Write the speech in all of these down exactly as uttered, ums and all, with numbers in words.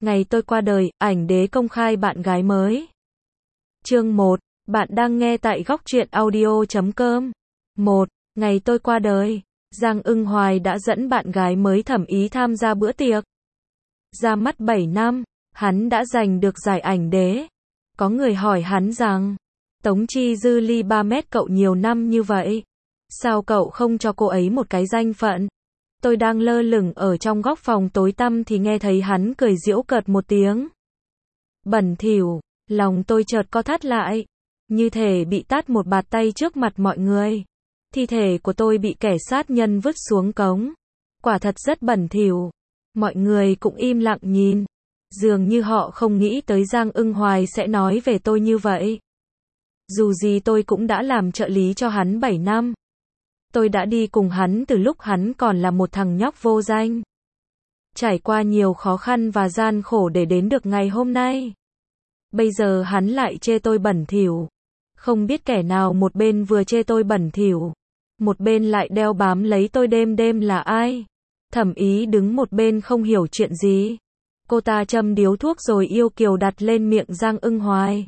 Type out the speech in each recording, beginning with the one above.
Ngày tôi qua đời, ảnh đế công khai bạn gái mới. Chương một, bạn đang nghe tại góc truyện audio chấm com. một. Ngày tôi qua đời, Giang Ưng Hoài đã dẫn bạn gái mới Thẩm Ý tham gia bữa tiệc. Ra mắt bảy năm, hắn đã giành được giải ảnh đế. Có người hỏi hắn rằng, Tống Chi Dư ly ba mét cậu nhiều năm như vậy, sao cậu không cho cô ấy một cái danh phận? Tôi đang lơ lửng ở trong góc phòng tối tăm thì nghe thấy hắn cười giễu cợt một tiếng. Bẩn thỉu, lòng tôi chợt co thắt lại, như thể bị tát một bạt tay trước mặt mọi người. Thi thể của tôi bị kẻ sát nhân vứt xuống cống. Quả thật rất bẩn thỉu. Mọi người cũng im lặng nhìn. Dường như họ không nghĩ tới Giang Ưng Hoài sẽ nói về tôi như vậy. Dù gì tôi cũng đã làm trợ lý cho hắn bảy năm. Tôi đã đi cùng hắn từ lúc hắn còn là một thằng nhóc vô danh. Trải qua nhiều khó khăn và gian khổ để đến được ngày hôm nay. Bây giờ hắn lại chê tôi bẩn thỉu. Không biết kẻ nào một bên vừa chê tôi bẩn thỉu, một bên lại đeo bám lấy tôi đêm đêm là ai? Thẩm Ý đứng một bên không hiểu chuyện gì. Cô ta châm điếu thuốc rồi yêu kiều đặt lên miệng Giang Ưng Hoài.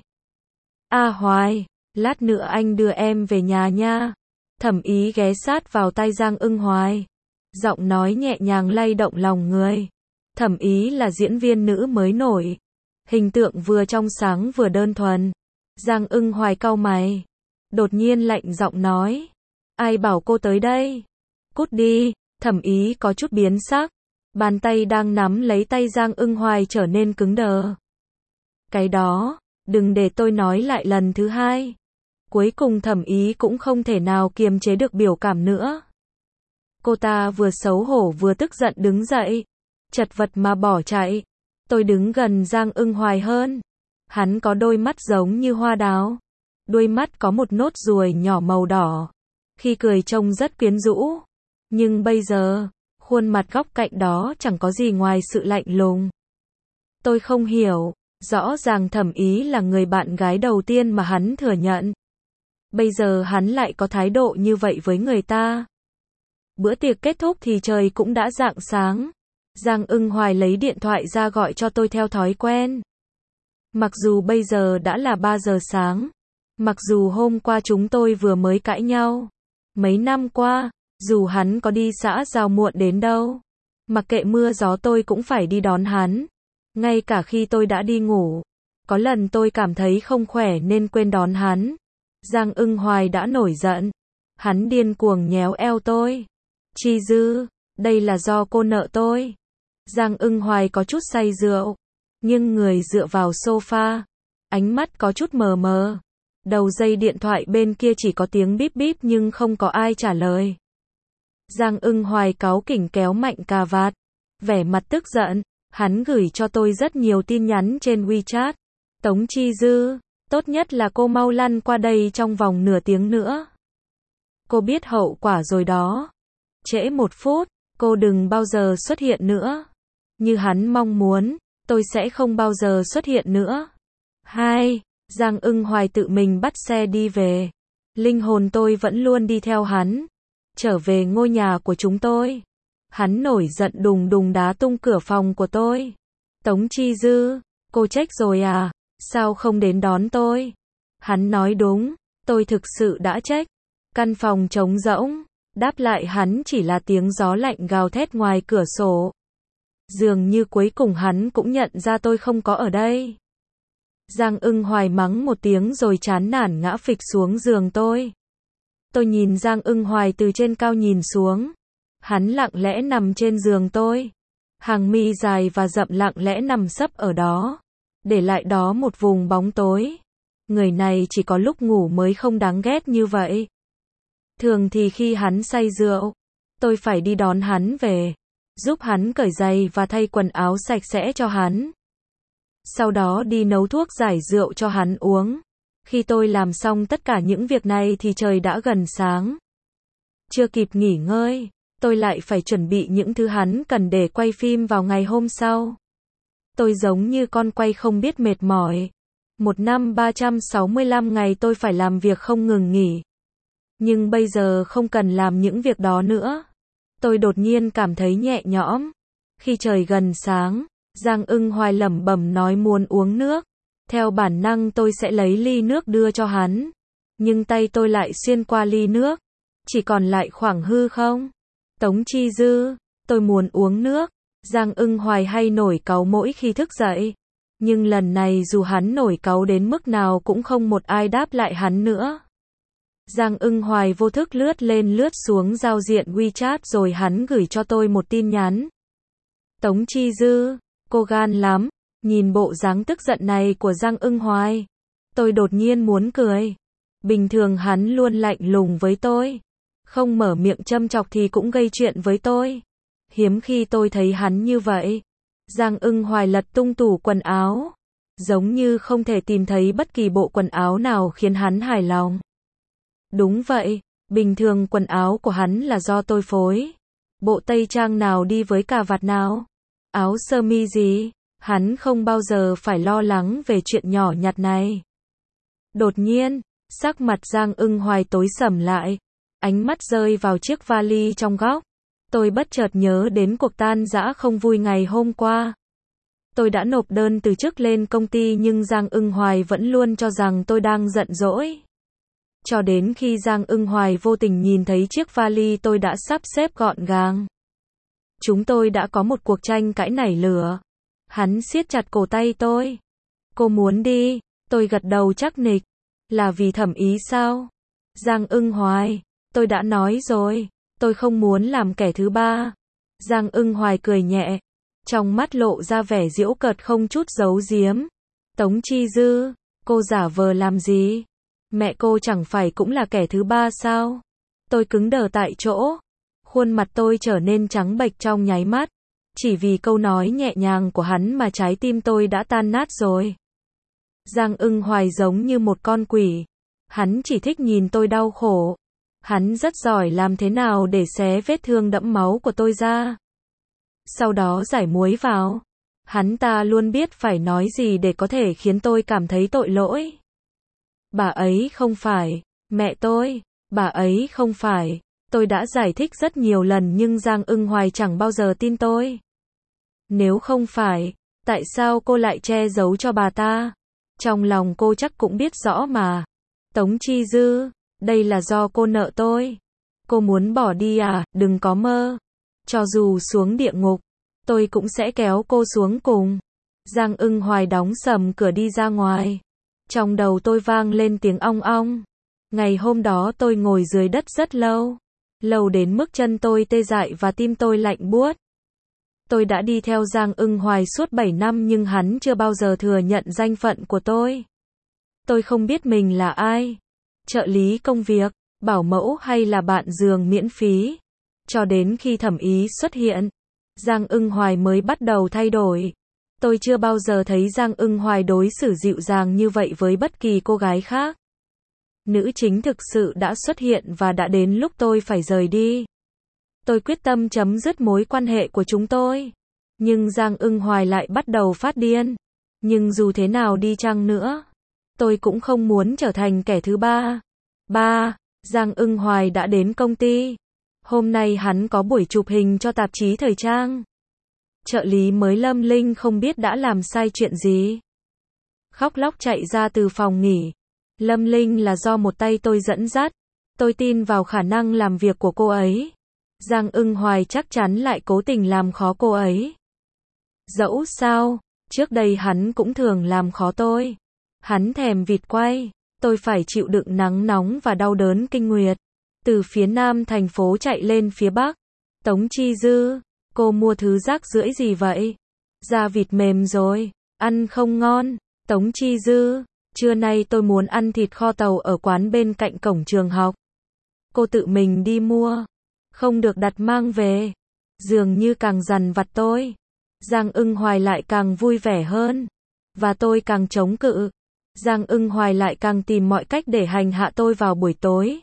A Hoài, lát nữa anh đưa em về nhà nha. Thẩm Ý ghé sát vào tai Giang Ưng Hoài. Giọng nói nhẹ nhàng lay động lòng người. Thẩm Ý là diễn viên nữ mới nổi. Hình tượng vừa trong sáng vừa đơn thuần. Giang Ưng Hoài cau mày. Đột nhiên lạnh giọng nói. Ai bảo cô tới đây? Cút đi. Thẩm Ý có chút biến sắc. Bàn tay đang nắm lấy tay Giang Ưng Hoài trở nên cứng đờ. Cái đó, đừng để tôi nói lại lần thứ hai. Cuối cùng Thẩm Ý cũng không thể nào kiềm chế được biểu cảm nữa. Cô ta vừa xấu hổ vừa tức giận đứng dậy. Chật vật mà bỏ chạy. Tôi đứng gần Giang Ưng Hoài hơn. Hắn có đôi mắt giống như hoa đào. Đuôi mắt có một nốt ruồi nhỏ màu đỏ. Khi cười trông rất quyến rũ. Nhưng bây giờ, khuôn mặt góc cạnh đó chẳng có gì ngoài sự lạnh lùng. Tôi không hiểu, rõ ràng Thẩm Ý là người bạn gái đầu tiên mà hắn thừa nhận. Bây giờ hắn lại có thái độ như vậy với người ta. Bữa tiệc kết thúc thì trời cũng đã rạng sáng. Giang Ưng Hoài lấy điện thoại ra gọi cho tôi theo thói quen. Mặc dù bây giờ đã là ba giờ sáng. Mặc dù hôm qua chúng tôi vừa mới cãi nhau. Mấy năm qua, dù hắn có đi xã giao muộn đến đâu, mặc kệ mưa gió tôi cũng phải đi đón hắn. Ngay cả khi tôi đã đi ngủ, có lần tôi cảm thấy không khỏe nên quên đón hắn. Giang Ưng Hoài đã nổi giận. Hắn điên cuồng nhéo eo tôi. Chi Dư, đây là do cô nợ tôi. Giang Ưng Hoài có chút say rượu, nhưng người dựa vào sofa, ánh mắt có chút mờ mờ. Đầu dây điện thoại bên kia chỉ có tiếng bíp bíp nhưng không có ai trả lời. Giang Ưng Hoài cáu kỉnh kéo mạnh cà vạt, vẻ mặt tức giận. Hắn gửi cho tôi rất nhiều tin nhắn trên WeChat. Tống Chi Dư, tốt nhất là cô mau lăn qua đây trong vòng nửa tiếng nữa. Cô biết hậu quả rồi đó. Trễ một phút, cô đừng bao giờ xuất hiện nữa. Như hắn mong muốn, tôi sẽ không bao giờ xuất hiện nữa. Hai, Giang Ưng Hoài tự mình bắt xe đi về. Linh hồn tôi vẫn luôn đi theo hắn. Trở về ngôi nhà của chúng tôi. Hắn nổi giận đùng đùng đá tung cửa phòng của tôi. Tống Chi Dư, cô trách rồi à? Sao không đến đón tôi? Hắn nói đúng, tôi thực sự đã trách. Căn phòng trống rỗng. Đáp lại hắn chỉ là tiếng gió lạnh gào thét ngoài cửa sổ. Dường như cuối cùng hắn cũng nhận ra tôi không có ở đây. Giang Ưng Hoài mắng một tiếng rồi chán nản ngã phịch xuống giường tôi. Tôi nhìn Giang Ưng Hoài từ trên cao nhìn xuống. Hắn lặng lẽ nằm trên giường tôi. Hàng mi dài và rậm lặng lẽ nằm sấp ở đó. Để lại đó một vùng bóng tối. Người này chỉ có lúc ngủ mới không đáng ghét như vậy. Thường thì khi hắn say rượu, tôi phải đi đón hắn về. Giúp hắn cởi giày và thay quần áo sạch sẽ cho hắn. Sau đó đi nấu thuốc giải rượu cho hắn uống. Khi tôi làm xong tất cả những việc này thì trời đã gần sáng. Chưa kịp nghỉ ngơi, tôi lại phải chuẩn bị những thứ hắn cần để quay phim vào ngày hôm sau. Tôi giống như con quay không biết mệt mỏi. Một năm ba trăm sáu mươi lăm ngày tôi phải làm việc không ngừng nghỉ. Nhưng bây giờ không cần làm những việc đó nữa. Tôi đột nhiên cảm thấy nhẹ nhõm. Khi trời gần sáng, Giang Ưng Hoài lẩm bẩm nói muốn uống nước. Theo bản năng tôi sẽ lấy ly nước đưa cho hắn. Nhưng tay tôi lại xuyên qua ly nước. Chỉ còn lại khoảng hư không. Tống Chi Dư, tôi muốn uống nước. Giang Ưng Hoài hay nổi cáu mỗi khi thức dậy. Nhưng lần này dù hắn nổi cáu đến mức nào cũng không một ai đáp lại hắn nữa. Giang Ưng Hoài vô thức lướt lên lướt xuống giao diện WeChat rồi hắn gửi cho tôi một tin nhắn. Tống Chi Dư, cô gan lắm. Nhìn bộ dáng tức giận này của Giang Ưng Hoài. Tôi đột nhiên muốn cười. Bình thường hắn luôn lạnh lùng với tôi. Không mở miệng châm chọc thì cũng gây chuyện với tôi. Hiếm khi tôi thấy hắn như vậy. Giang Ưng Hoài lật tung tủ quần áo. Giống như không thể tìm thấy bất kỳ bộ quần áo nào khiến hắn hài lòng. Đúng vậy, bình thường quần áo của hắn là do tôi phối. Bộ tây trang nào đi với cà vạt nào? Áo sơ mi gì? Hắn không bao giờ phải lo lắng về chuyện nhỏ nhặt này. Đột nhiên, sắc mặt Giang Ưng Hoài tối sầm lại. Ánh mắt rơi vào chiếc vali trong góc. Tôi bất chợt nhớ đến cuộc tan rã không vui ngày hôm qua. Tôi đã nộp đơn từ chức lên công ty nhưng Giang Ưng Hoài vẫn luôn cho rằng tôi đang giận dỗi. Cho đến khi Giang Ưng Hoài vô tình nhìn thấy chiếc vali tôi đã sắp xếp gọn gàng. Chúng tôi đã có một cuộc tranh cãi nảy lửa. Hắn siết chặt cổ tay tôi. Cô muốn đi, tôi gật đầu chắc nịch. Là vì Thẩm Ý sao? Giang Ưng Hoài, tôi đã nói rồi, tôi không muốn làm kẻ thứ ba. Giang Ưng Hoài cười nhẹ, trong mắt lộ ra vẻ giễu cợt không chút giấu giếm. Tống Chi Dư, cô giả vờ làm gì? Mẹ cô chẳng phải cũng là kẻ thứ ba sao? Tôi cứng đờ tại chỗ. Khuôn mặt tôi trở nên trắng bệch trong nháy mắt. Chỉ vì câu nói nhẹ nhàng của hắn mà trái tim tôi đã tan nát rồi. Giang Ưng Hoài giống như một con quỷ. Hắn chỉ thích nhìn tôi đau khổ. Hắn rất giỏi làm thế nào để xé vết thương đẫm máu của tôi ra. Sau đó giải muối vào. Hắn ta luôn biết phải nói gì để có thể khiến tôi cảm thấy tội lỗi. Bà ấy không phải, mẹ tôi, bà ấy không phải. Tôi đã giải thích rất nhiều lần nhưng Giang Ưng Hoài chẳng bao giờ tin tôi. Nếu không phải, tại sao cô lại che giấu cho bà ta? Trong lòng cô chắc cũng biết rõ mà. Tống Chi Dư, đây là do cô nợ tôi. Cô muốn bỏ đi à? Đừng có mơ. Cho dù xuống địa ngục, tôi cũng sẽ kéo cô xuống cùng. Giang Ưng Hoài đóng sầm cửa đi ra ngoài. Trong đầu tôi vang lên tiếng ong ong. Ngày hôm đó tôi ngồi dưới đất rất lâu. Lâu đến mức chân tôi tê dại và tim tôi lạnh buốt. Tôi đã đi theo Giang Ưng Hoài suốt bảy năm nhưng hắn chưa bao giờ thừa nhận danh phận của tôi. Tôi không biết mình là ai. Trợ lý công việc, bảo mẫu hay là bạn giường miễn phí. Cho đến khi Thẩm Ý xuất hiện, Giang Ưng Hoài mới bắt đầu thay đổi. Tôi chưa bao giờ thấy Giang Ưng Hoài đối xử dịu dàng như vậy với bất kỳ cô gái khác. Nữ chính thực sự đã xuất hiện và đã đến lúc tôi phải rời đi. Tôi quyết tâm chấm dứt mối quan hệ của chúng tôi. Nhưng Giang Ưng Hoài lại bắt đầu phát điên. Nhưng dù thế nào đi chăng nữa, tôi cũng không muốn trở thành kẻ thứ ba. Ba, Giang Ưng Hoài đã đến công ty. Hôm nay hắn có buổi chụp hình cho tạp chí thời trang. Trợ lý mới Lâm Linh không biết đã làm sai chuyện gì. Khóc lóc chạy ra từ phòng nghỉ. Lâm Linh là do một tay tôi dẫn dắt. Tôi tin vào khả năng làm việc của cô ấy. Giang Ưng Hoài chắc chắn lại cố tình làm khó cô ấy. Dẫu sao, trước đây hắn cũng thường làm khó tôi. Hắn thèm vịt quay. Tôi phải chịu đựng nắng nóng và đau đớn kinh nguyệt. Từ phía nam thành phố chạy lên phía bắc. Tống Chi Dư, cô mua thứ rác rưởi gì vậy? Da vịt mềm rồi, ăn không ngon. Tống Chi Dư, trưa nay tôi muốn ăn thịt kho tàu ở quán bên cạnh cổng trường học. Cô tự mình đi mua, không được đặt mang về. Dường như càng dằn vặt tôi, Giang Ưng Hoài lại càng vui vẻ hơn. Và tôi càng chống cự. Giang Ưng Hoài lại càng tìm mọi cách để hành hạ tôi vào buổi tối.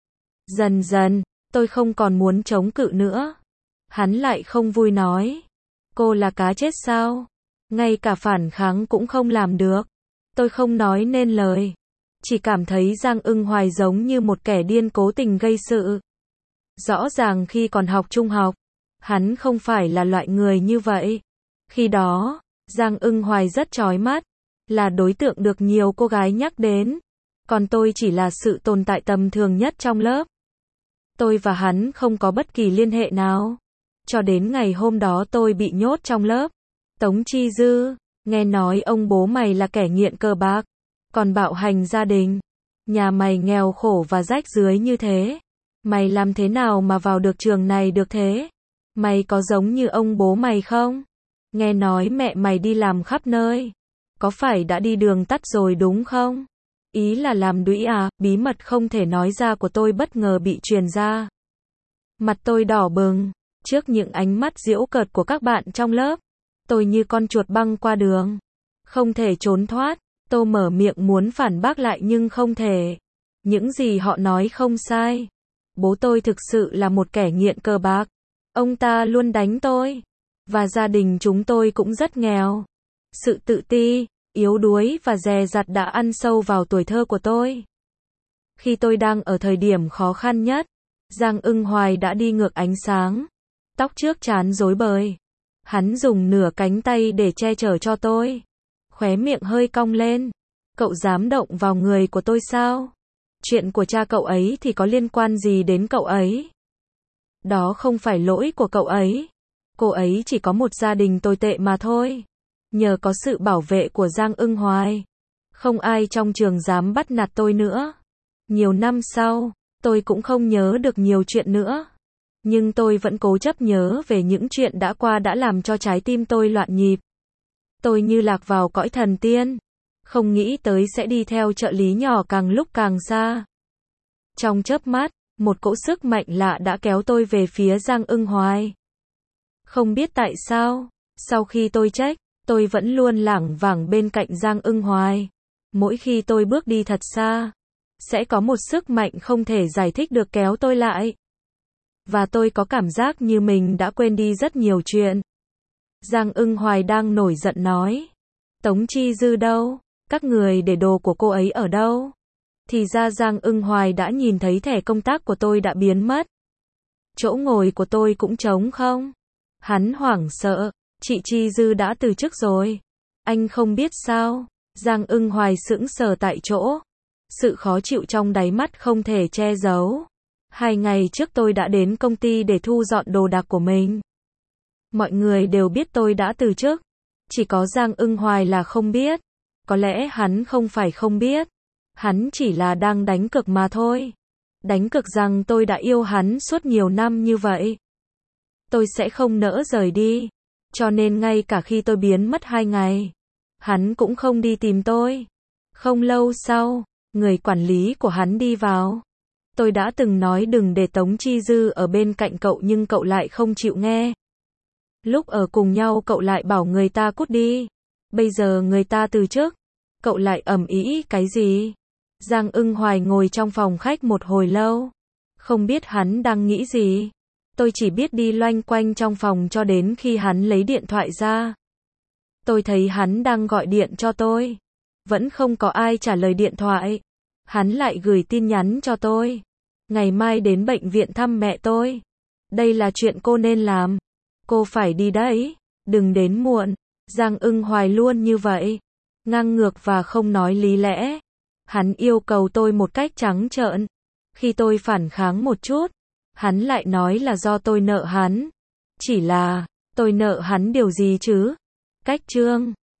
Dần dần, tôi không còn muốn chống cự nữa. Hắn lại không vui nói. Cô là cá chết sao? Ngay cả phản kháng cũng không làm được. Tôi không nói nên lời. Chỉ cảm thấy Giang Ưng Hoài giống như một kẻ điên cố tình gây sự. Rõ ràng khi còn học trung học, hắn không phải là loại người như vậy. Khi đó, Giang Ưng Hoài rất chói mắt, là đối tượng được nhiều cô gái nhắc đến, còn tôi chỉ là sự tồn tại tầm thường nhất trong lớp. Tôi và hắn không có bất kỳ liên hệ nào. Cho đến ngày hôm đó tôi bị nhốt trong lớp. Tống Chi Dư, nghe nói ông bố mày là kẻ nghiện cờ bạc, còn bạo hành gia đình. Nhà mày nghèo khổ và rách rưới như thế. Mày làm thế nào mà vào được trường này được thế? Mày có giống như ông bố mày không? Nghe nói mẹ mày đi làm khắp nơi. Có phải đã đi đường tắt rồi đúng không? Ý là làm đũy à, bí mật không thể nói ra của tôi bất ngờ bị truyền ra. Mặt tôi đỏ bừng, trước những ánh mắt giễu cợt của các bạn trong lớp. Tôi như con chuột băng qua đường. Không thể trốn thoát, tôi mở miệng muốn phản bác lại nhưng không thể. Những gì họ nói không sai. Bố tôi thực sự là một kẻ nghiện cờ bạc. Ông ta luôn đánh tôi. Và gia đình chúng tôi cũng rất nghèo. Sự tự ti, yếu đuối và dè dặt đã ăn sâu vào tuổi thơ của tôi. Khi tôi đang ở thời điểm khó khăn nhất, Giang Ưng Hoài đã đi ngược ánh sáng. Tóc trước trán rối bời. Hắn dùng nửa cánh tay để che chở cho tôi. Khóe miệng hơi cong lên. Cậu dám động vào người của tôi sao? Chuyện của cha cậu ấy thì có liên quan gì đến cậu ấy? Đó không phải lỗi của cậu ấy. Cô ấy chỉ có một gia đình tồi tệ mà thôi. Nhờ có sự bảo vệ của Giang Ưng Hoài, không ai trong trường dám bắt nạt tôi nữa. Nhiều năm sau, tôi cũng không nhớ được nhiều chuyện nữa. Nhưng tôi vẫn cố chấp nhớ về những chuyện đã qua đã làm cho trái tim tôi loạn nhịp. Tôi như lạc vào cõi thần tiên. Không nghĩ tới sẽ đi theo trợ lý nhỏ càng lúc càng xa. Trong chớp mắt, một cỗ sức mạnh lạ đã kéo tôi về phía Giang Ưng Hoài. Không biết tại sao, sau khi tôi check, tôi vẫn luôn lảng vảng bên cạnh Giang Ưng Hoài. Mỗi khi tôi bước đi thật xa, sẽ có một sức mạnh không thể giải thích được kéo tôi lại. Và tôi có cảm giác như mình đã quên đi rất nhiều chuyện. Giang Ưng Hoài đang nổi giận nói. Tống Chi Dư đâu? Các người để đồ của cô ấy ở đâu? Thì ra Giang Ưng Hoài đã nhìn thấy thẻ công tác của tôi đã biến mất. Chỗ ngồi của tôi cũng trống không? Hắn hoảng sợ. Chị Chi Dư đã từ chức rồi. Anh không biết sao? Giang Ưng Hoài sững sờ tại chỗ. Sự khó chịu trong đáy mắt không thể che giấu. Hai ngày trước tôi đã đến công ty để thu dọn đồ đạc của mình. Mọi người đều biết tôi đã từ chức. Chỉ có Giang Ưng Hoài là không biết. Có lẽ hắn không phải không biết. Hắn chỉ là đang đánh cược mà thôi. Đánh cược rằng tôi đã yêu hắn suốt nhiều năm như vậy. Tôi sẽ không nỡ rời đi. Cho nên ngay cả khi tôi biến mất hai ngày, hắn cũng không đi tìm tôi. Không lâu sau, người quản lý của hắn đi vào. Tôi đã từng nói đừng để Tống Chi Dư ở bên cạnh cậu nhưng cậu lại không chịu nghe. Lúc ở cùng nhau cậu lại bảo người ta cút đi. Bây giờ người ta từ chức, cậu lại ầm ĩ cái gì? Giang Ưng Hoài ngồi trong phòng khách một hồi lâu. Không biết hắn đang nghĩ gì. Tôi chỉ biết đi loanh quanh trong phòng cho đến khi hắn lấy điện thoại ra. Tôi thấy hắn đang gọi điện cho tôi. Vẫn không có ai trả lời điện thoại. Hắn lại gửi tin nhắn cho tôi. Ngày mai đến bệnh viện thăm mẹ tôi. Đây là chuyện cô nên làm. Cô phải đi đấy. Đừng đến muộn. Giang Ưng Hoài luôn như vậy. Ngang ngược và không nói lý lẽ. Hắn yêu cầu tôi một cách trắng trợn. Khi tôi phản kháng một chút, hắn lại nói là do tôi nợ hắn. Chỉ là, tôi nợ hắn điều gì chứ? Cách chương